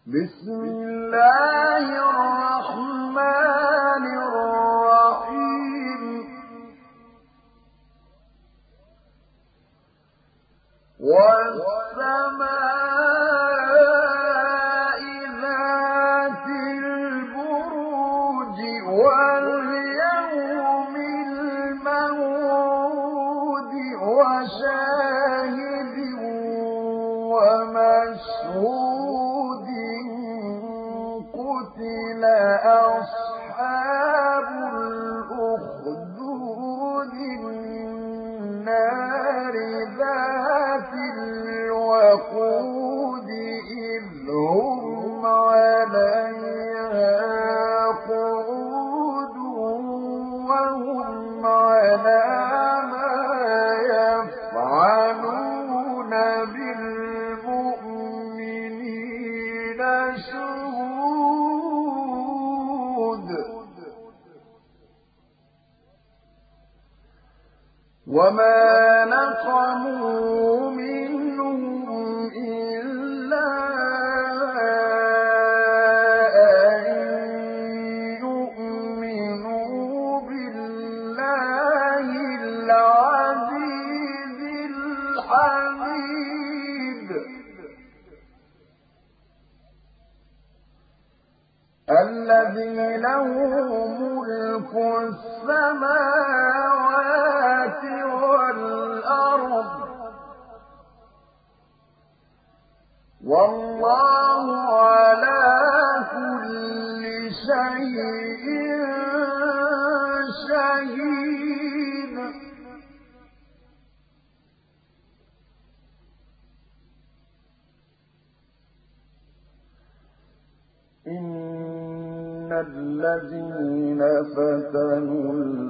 بسم الله الرحمن الرحيم والسماء ذات البروج واليوم الموعود وشاهد ومشهود قتل أصحاب الأخدود النار ذات الوقود إذ هم عليها قعود وهم على ما يفعلون بالمؤمنين شهود وما نقموا منهم إلا أن يؤمنوا بالله العزيز الحميد الذي له ملك السماوات والأرض والله على كل شيء شهيد إن الذين فتنوا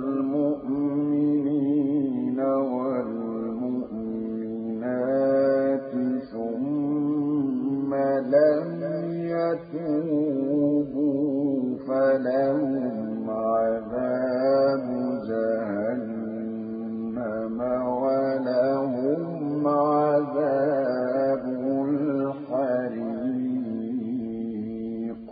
المؤمنين والمؤمنات ثم لم يتوبوا فلهم عذاب جهنم ولهم عذاب الحريق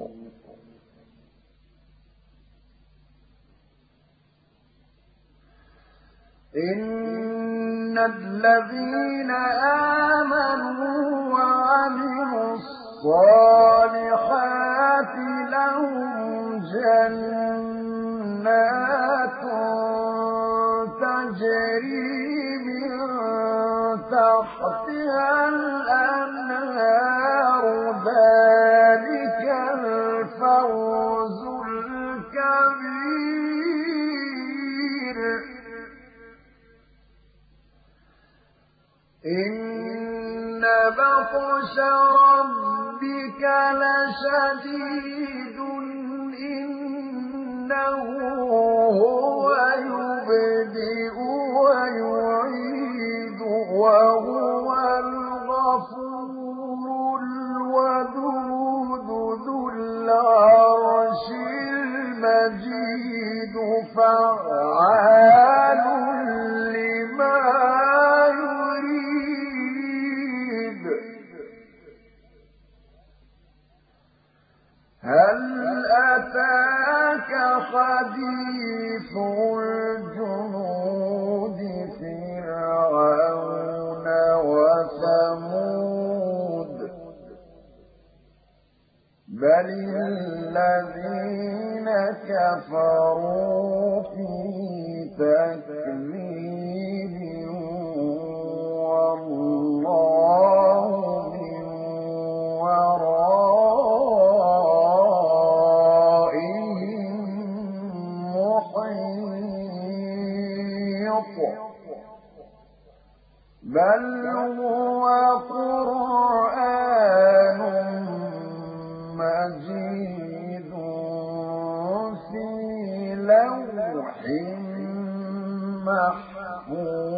إن الذين آمنوا وعملوا الصالحات لهم جنات تجري من تحتها الأنهار ذلك الفوز الكبير إن بطش ربك لشديد إنه هو يبدئ ويعيد وهو الغفور الودود ذو العرش المجيد فعال لما هل أتاك حديث الجنود فرعون وثمود بل الذين كفروا في تكذيب والله من ورائهم محيط بل هو قرآن مجيد في لوح محفوظ